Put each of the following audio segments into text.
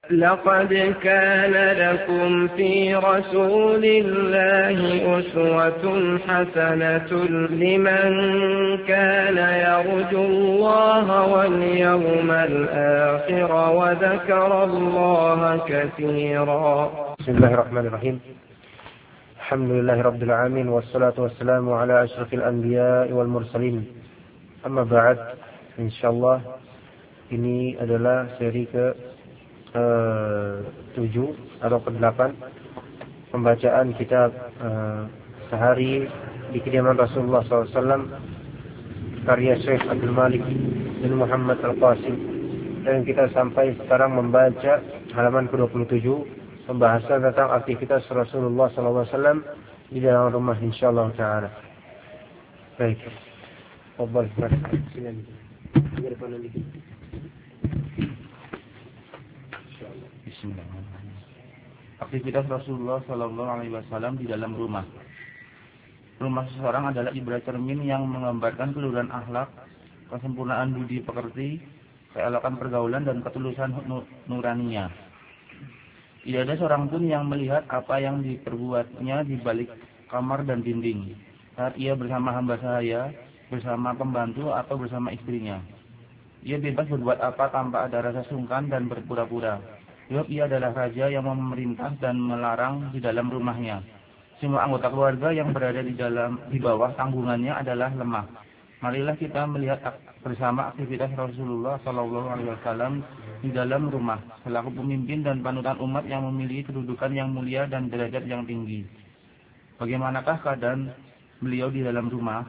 لقد كان لكم في رسول الله أسوة حسنة لمن كان يرجو الله واليوم الآخر وذكر الله كثيرا. بسم الله الرحمن الرحيم. الحمد لله رب العالمين والصلاة والسلام على أشرف الأنبياء والمرسلين. Amma ba'd, insyaallah ini adalah seri ke-7 atau ke-8 pembacaan kitab sehari di kediaman Rasulullah SAW karya Syekh Abdul Malik bin Muhammad Al-Qasim, dan kita sampai sekarang membaca halaman ke-27, pembahasan tentang aktivitas Rasulullah SAW di dalam rumah, insyaallah ta'ala. Baik. Bismillahirrahmanirrahim. Aktivitas Rasulullah Sallallahu Alaihi Wasallam di dalam rumah. Rumah seseorang adalah ibarat cermin yang menggambarkan keluhuran akhlak, kesempurnaan budi pekerti, keelokan pergaulan dan ketulusan nuraninya. Tidak ada seorang pun yang melihat apa yang diperbuatnya di balik kamar dan dinding saat ia bersama hamba sahaya, bersama pembantu atau bersama istrinya. Ia bebas berbuat apa tanpa ada rasa sungkan dan berpura-pura. Sebab ia adalah raja yang memerintah dan melarang di dalam rumahnya. Semua anggota keluarga yang berada di bawah tanggungannya adalah lemah. Marilah kita melihat bersama aktivitas Rasulullah SAW di dalam rumah selaku pemimpin dan panutan umat yang memiliki kedudukan yang mulia dan derajat yang tinggi. Bagaimanakah keadaan beliau di dalam rumah?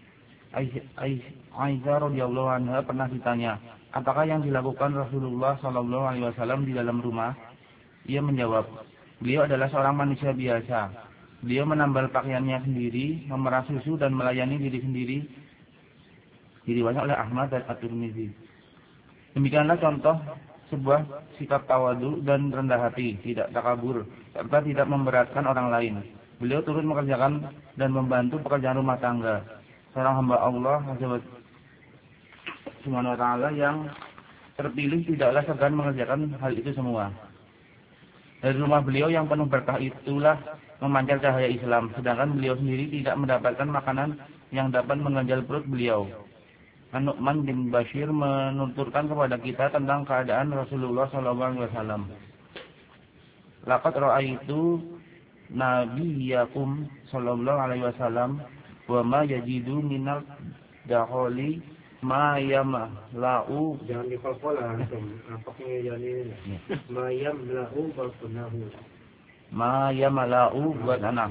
Aisyah radhiyallahu anha pernah ditanya, apakah yang dilakukan Rasulullah sallallahu alaihi wasallam di dalam rumah? Ia menjawab, beliau adalah seorang manusia biasa. Beliau menambal pakaiannya sendiri, memerah susu dan melayani diri sendiri. Diriwayatkan oleh Ahmad dan At-Tirmidzi. Demikianlah contoh sebuah sikap tawadu dan rendah hati, tidak takabur, serta tidak memberatkan orang lain. Beliau turut mengerjakan dan membantu pekerjaan rumah tangga. Seorang hamba Allah Subhanahu wa ta'ala yang terpilih tidaklah segan mengerjakan hal itu semua. Dari rumah beliau yang penuh berkah itulah memancar cahaya Islam, sedangkan beliau sendiri tidak mendapatkan makanan yang dapat mengganjal perut beliau. An-Nu'man bin Bashir menuturkan kepada kita tentang keadaan Rasulullah SAW. Laqad ra'aitu nabiyyakum sallallahu alaihi wasallam wa ma yajidu minal daholi ma yamla'u, jangan dikol-kolah antum, nampaknya jangan ini. Ma yamla'u batnahu. Ma yamla'u batnahu.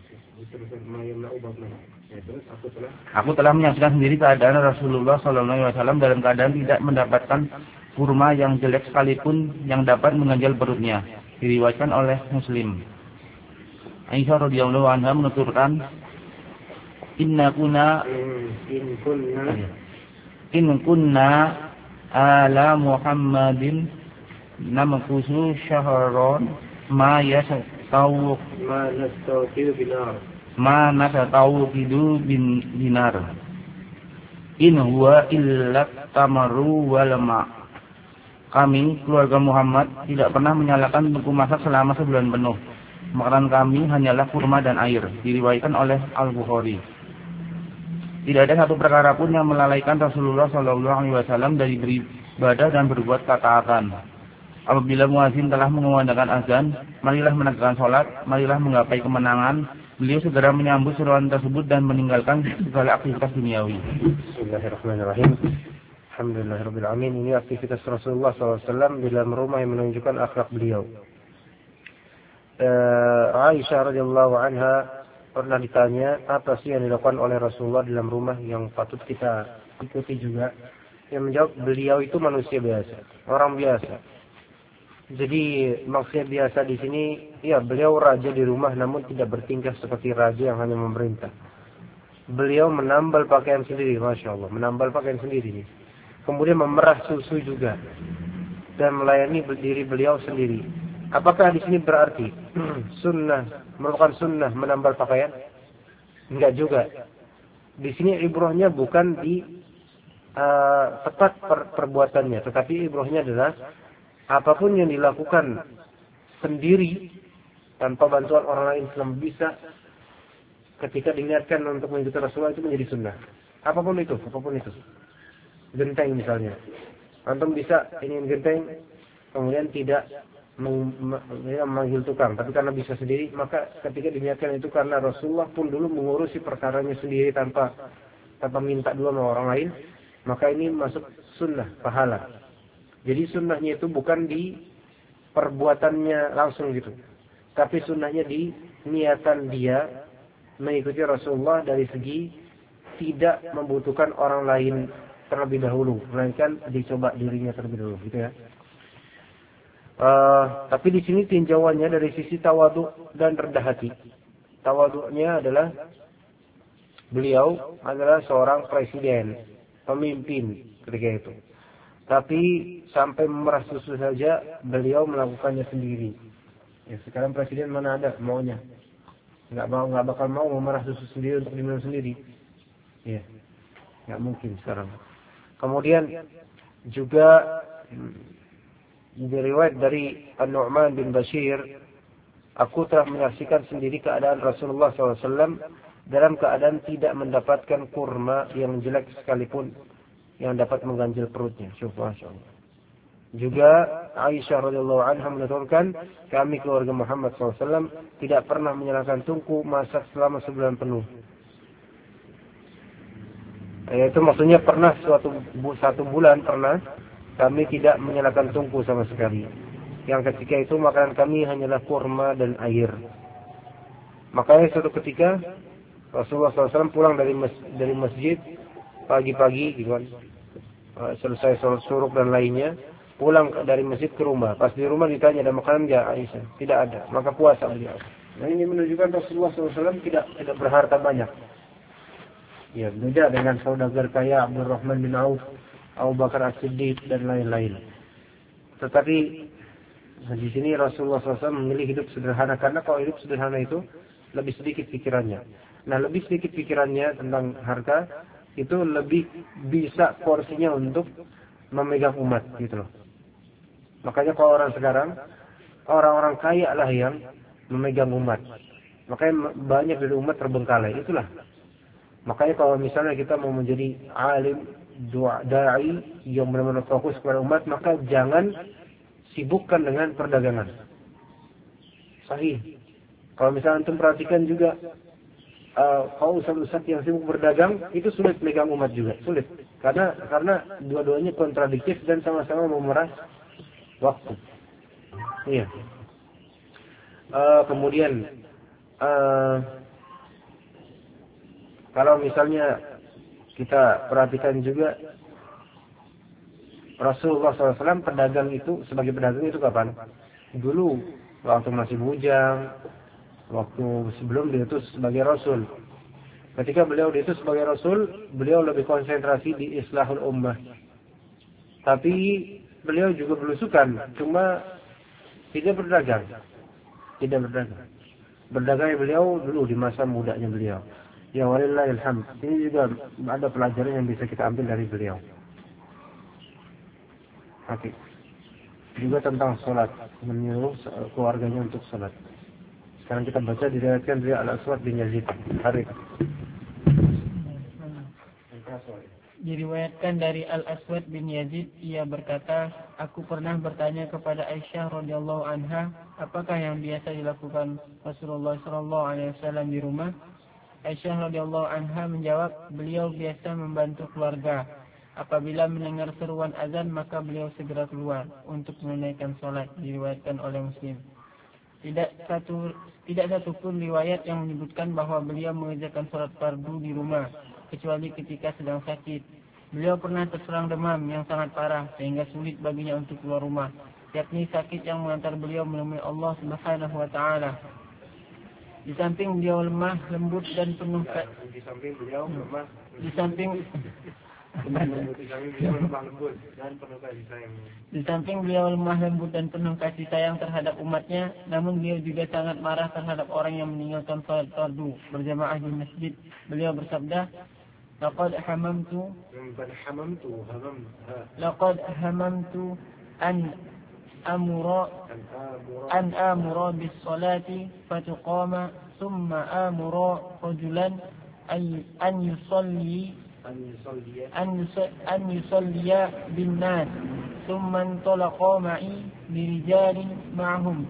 Aku telah menyaksikan sendiri keadaan Rasulullah sallallahu alaihi wasallam dalam keadaan tidak mendapatkan kurma yang jelek sekalipun yang dapat mengganjal perutnya. Diriwayatkan oleh Muslim. Aisyah radhiyallahu anha menuturkan, In kunna ala Muhammadin namkusu syahron ma natatawu bin dinar in huwa illa tamaru wal ma. Kami keluarga Muhammad tidak pernah menyalakan tungku masak selama sebulan penuh. Makanan kami hanyalah kurma dan air. Diriwayatkan oleh Al-Bukhari. Tidak ada satu perkara pun yang melalaikan Rasulullah SAW dari beribadah dan berbuat ketaatan. Apabila muazin telah mengumandangkan azan, marilah menegakkan sholat, marilah menggapai kemenangan. Beliau segera menyambut seruan tersebut dan meninggalkan segala aktivitas duniawi. Bismillahirrahmanirrahim. Alhamdulillahirabbil alamin. Ini aktivitas Rasulullah SAW di dalam rumah yang menunjukkan akhlak beliau. Aisyah radhiyallahu anha pernah ditanya, apa sih yang dilakukan oleh Rasulullah dalam rumah yang patut kita ikuti juga? Yang menjawab, beliau itu manusia biasa, orang biasa. Jadi maksudnya biasa di sini, ya beliau raja di rumah, namun tidak bertingkah seperti raja yang hanya memerintah. Beliau menambal pakaian sendiri, masya Allah, menambal pakaian sendiri. Kemudian memerah susu juga dan melayani diri beliau sendiri. Apakah di sini berarti merupakan sunnah menambal pakaian? Enggak juga. Di sini ibrahnya bukan di tepat perbuatannya, tetapi ibrahnya adalah apapun yang dilakukan sendiri tanpa bantuan orang lain selama bisa, ketika diniatkan untuk mengikuti Rasulullah itu menjadi sunnah. Apapun itu. Genteng misalnya, antum bisa ingin genteng, kemudian tidak memanggil tukang, tapi karena bisa sendiri, maka ketika diniatkan itu karena Rasulullah pun dulu mengurusi perkaranya sendiri tanpa minta dulu sama orang lain, maka ini masuk sunnah, pahala. Jadi sunnahnya itu bukan di perbuatannya langsung gitu, tapi sunnahnya di niatan dia mengikuti Rasulullah dari segi tidak membutuhkan orang lain terlebih dahulu, melainkan dicoba dirinya terlebih dahulu, gitu ya. Tapi di sini tinjauannya dari sisi tawadhu dan rendah hati. Tawadhunya adalah beliau adalah seorang presiden, pemimpin ketika itu. Tapi sampai memerah susu saja beliau melakukannya sendiri. Ya, sekarang presiden mana ada maunya? Nggak bakal mau memerah susu sendiri untuk diminum sendiri. Ya, nggak mungkin sekarang. Kemudian juga diriwayat dari An-Nu'man bin Bashir, aku telah menyaksikan sendiri keadaan Rasulullah SAW dalam keadaan tidak mendapatkan kurma yang jelek sekalipun yang dapat mengganjil perutnya. Masya Allah. Juga Aisyah radhiyallahu anha menuturkan, kami keluarga Muhammad SAW tidak pernah menyalakan tungku masak selama sebulan penuh. Itu maksudnya pernah satu bulan pernah kami tidak menyalakan tungku sama sekali. Yang ketika itu makanan kami hanyalah kurma dan air. Makanya suatu ketika Rasulullah SAW pulang dari masjid pagi-pagi, gitu kan, selesai sholat syuruk dan lainnya, pulang dari masjid ke rumah. Pas di rumah ditanya, ada makanan enggak, Aisyah? Tidak ada. Maka puasa beliau. Nah, ini menunjukkan Rasulullah SAW tidak berharta banyak. Ya, beda dengan saudagar kaya Abdurrahman bin Auf, Abu Bakar As-Siddiq dan lain-lain. Tetapi di sini Rasulullah SAW memilih hidup sederhana, karena kalau hidup sederhana itu lebih sedikit pikirannya. Nah, lebih sedikit pikirannya tentang harta itu lebih bisa porsinya untuk memegang umat, gitu loh. Makanya kalau orang sekarang, orang-orang kaya lah yang memegang umat. Makanya banyak dari umat terbengkalai, itulah. Makanya kalau misalnya kita mau menjadi alim, da'i yang benar-benar fokus kepada umat, maka jangan sibukkan dengan perdagangan. Sahih. Kalau misalnya antum perhatikan juga, kalau ustaz-ustaz yang sibuk berdagang, itu sulit memegang umat juga, sulit. Karena dua-duanya kontradiktif dan sama-sama memeras waktu. Iya. Kemudian kalau misalnya kita perhatikan juga, Rasulullah SAW pedagang itu, sebagai pedagang itu kapan? Dulu, waktu masih bujang, waktu sebelum diutus sebagai Rasul. Ketika beliau diutus sebagai Rasul, beliau lebih konsentrasi di islahul ummah. Tapi beliau juga belusukan, cuma tidak berdagang. Tidak berdagang. Berdagangnya beliau dulu di masa mudanya beliau. Ya walillahil hamd. Ini juga ada pelajaran yang bisa kita ambil dari beliau. Oke. Juga tentang sholat, menyuruh keluarganya untuk sholat. Sekarang kita baca diriwayatkan dari Al-Aswad bin Yazid. Harith. Diriwayatkan dari Al-Aswad bin Yazid, ia berkata, aku pernah bertanya kepada Aisyah radhiyallahu anha, apakah yang biasa dilakukan Rasulullah sallallahu alaihi wasallam di rumah? Aisyah radhiyallahu anha menjawab, beliau biasa membantu keluarga. Apabila mendengar seruan azan, maka beliau segera keluar untuk menunaikan salat. Diriwayatkan oleh Muslim. Tidak satu pun riwayat yang menyebutkan bahwa beliau mengerjakan salat fardu di rumah, kecuali ketika sedang sakit. Beliau pernah terserang demam yang sangat parah sehingga sulit baginya untuk keluar rumah, yakni sakit yang mengantar beliau menemui Allah Subhanahu wa taala. Di samping beliau lemah, lembut dan penuh kasih sayang terhadap umatnya, namun beliau juga sangat marah terhadap orang yang meninggalkan salat fardu berjamaah di masjid. Beliau bersabda, Laqad hamamtu an amura bis salati fatuqama thumma amura rajulan an yusalliya bin nas thumma intalaqa ma'i birijalin ma'hum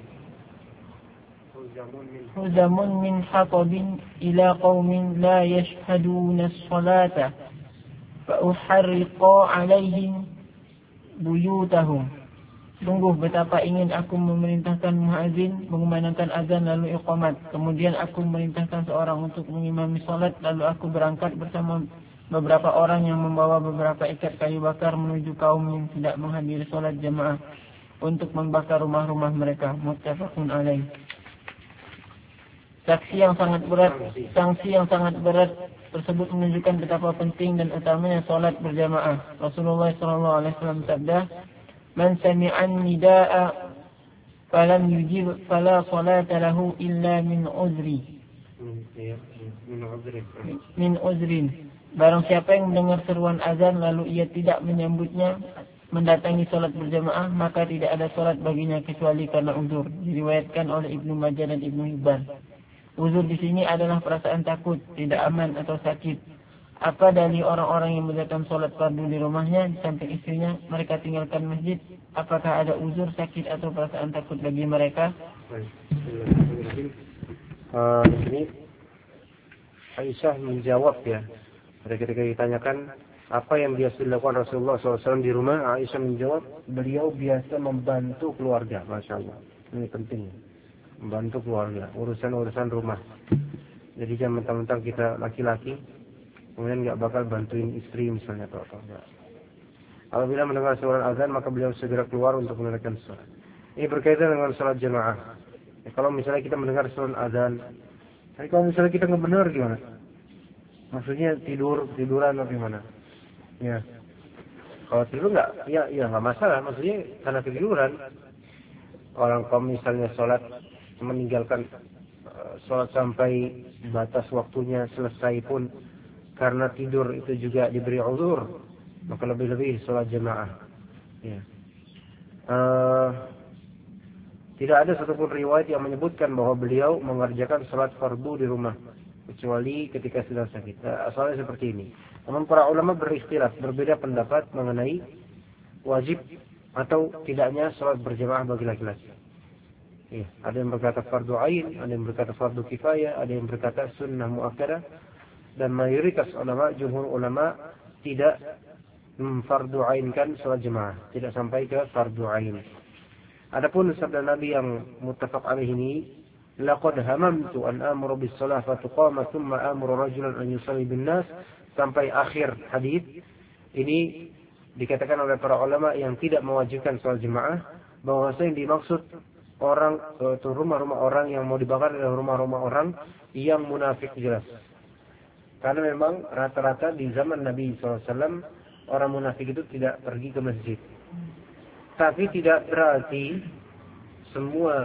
huzamun min hatabin ila qaumin la yashhaduna as-salata fa uharriqa alaihim buyutahum. Sungguh betapa ingin aku memerintahkan muadzin mengumandangkan azan lalu iqamat. Kemudian aku memerintahkan seorang untuk mengimami salat, lalu aku berangkat bersama beberapa orang yang membawa beberapa ikat kayu bakar menuju kaum yang tidak menghadiri salat jamaah untuk membakar rumah-rumah mereka. Muttafaqun alaih. Sanksi yang sangat berat tersebut menunjukkan betapa penting dan utamanya salat berjamaah. Rasulullah SAW sabda, "Man sami'an nida'a falam yujib fala salata lahu illa min uzrin." Barang siapa yang mendengar seruan azan lalu ia tidak menyambutnya mendatangi salat berjamaah, maka tidak ada salat baginya kecuali karena uzur. Diriwayatkan oleh Ibnu Majah dan Ibnu Hibban. Uzur di sini adalah perasaan takut, tidak aman atau sakit. Apa dari orang-orang yang mengerjakan sholat fardu di rumahnya di samping istrinya, mereka tinggalkan masjid? Apakah ada uzur, sakit atau perasaan takut bagi mereka? Di sini Aisyah menjawab ya. Ketika ditanyakan apa yang biasa dilakukan Rasulullah SAW di rumah, Aisyah menjawab, beliau biasa membantu keluarga. Masya Allah, ini penting, membantu keluarga, urusan-urusan rumah. Jadi jangan mentang-mentang kita laki-laki kemudian nggak bakal bantuin istri misalnya atau apa. Apabila mendengar suara azan maka beliau segera keluar untuk menunaikan salat. Ini berkaitan dengan salat jamaah. Kalau misalnya kita mendengar suara azan, tapi kalau misalnya kita nggak benar gimana? Maksudnya tiduran atau gimana? Ya. Kalau tidur nggak, ya nggak masalah. Maksudnya karena tiduran. Orang kalau misalnya salat meninggalkan salat sampai batas waktunya selesai pun karena tidur itu juga diberi uzur, maka lebih-lebih sholat jamaah. Ya. Tidak ada satupun riwayat yang menyebutkan bahwa beliau mengerjakan sholat fardu di rumah, kecuali ketika sedang sakit. Asalnya seperti ini. Namun para ulama berikhtilaf, berbeda pendapat mengenai wajib atau tidaknya sholat berjamaah bagi laki-laki. Ya. Ada yang berkata fardu ain, ada yang berkata fardu kifayah, ada yang berkata sunnah muakkadah. Dan mayoritas ulama, jumhur ulama tidak fardu ainkan sholat jemaah, tidak sampai ke fardu ain. Adapun sabda Nabi yang muttafaq alaih ini, laqad hamamtu an amuru bis shalah fatuqama thumma amuru rajulan an yusalli bin nas, sampai akhir hadis. Ini dikatakan oleh para ulama yang tidak mewajibkan sholat jemaah, bahwa yang dimaksud orang atau rumah-rumah orang yang mau dibakar adalah rumah-rumah orang yang munafik jelas. Karena memang rata-rata di zaman Nabi SAW orang munafik itu tidak pergi ke masjid. Tapi tidak berarti semua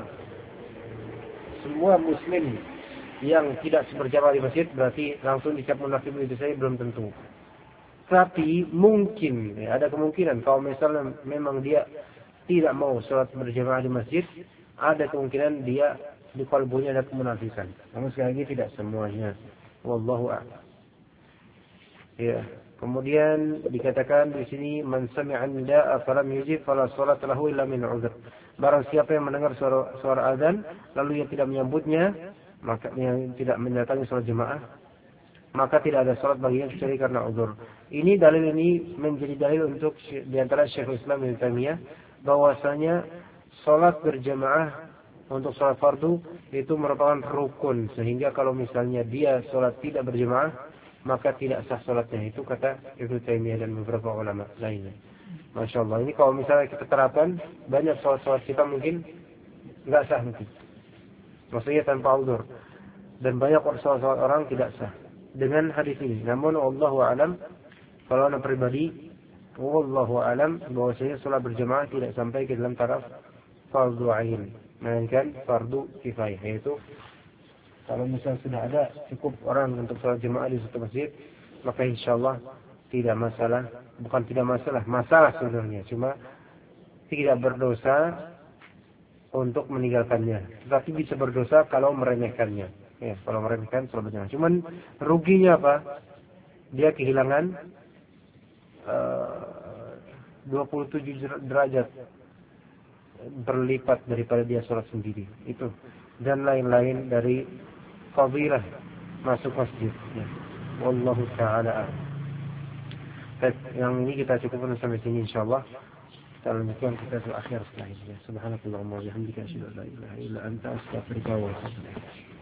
muslim yang tidak berjamaah di masjid berarti langsung dicap munafik, itu saya belum tentu. Tapi mungkin ada kemungkinan kalau misalnya memang dia tidak mau sholat berjamaah di masjid, ada kemungkinan dia di kalbunya ada kemunafikan. Namun sekali lagi tidak semuanya. Wallahu a'lam. Ya, kemudian dikatakan di sini man sami'a nida'a falam yujib fala sholata lahu illa min uzr. Barang siapa yang mendengar suara azan lalu ia tidak menyambutnya, maka yang tidak mendatangi salat jemaah, maka tidak ada salat baginya kecuali karena uzur. Ini dalil ini menjadi dalil untuk di antara Syekhul Islam Ibnu Taimiyah bahwasanya salat berjamaah untuk salat fardu itu merupakan rukun, sehingga kalau misalnya dia salat tidak berjamaah maka tidak sah salatnya. Itu kata Ibnu Taimiyah dan beberapa ulama lainnya. Masya Allah. Ini kalau misalnya kita terapkan, banyak salat-salat kita mungkin nggak sah mungkin. Maksudnya tanpa uzur. Dan banyak salat-salat orang tidak sah dengan hadis ini. Namun Allahu a'lam, kalau anak pribadi, Wallahu a'lam, bahwasanya salat berjamaah tidak sampai ke dalam taraf fardu ain, melainkan fardu kifayah, yaitu kalau misalnya sudah ada cukup orang untuk sholat jemaah di satu masjid, maka insyaallah tidak masalah. Bukan tidak masalah, masalah sebenarnya. Cuma tidak berdosa untuk meninggalkannya, tetapi bisa berdosa kalau meremehkannya. Ya, kalau meremehkan sholat berjamaah. Cuman ruginya apa? Dia kehilangan 27 derajat berlipat daripada dia sholat sendiri. Itu dan lain-lain dari fadilah masuk masjid. Ya. Wallahu ta'ala. Yang ini kita cukupkan sampai sini insyaallah. Kita lanjutkan kita akhir setelah ini. Subhanakallahumma wa bihamdika asyhadu an la ilaha illa anta astaghfiruka wa atubu ilaik.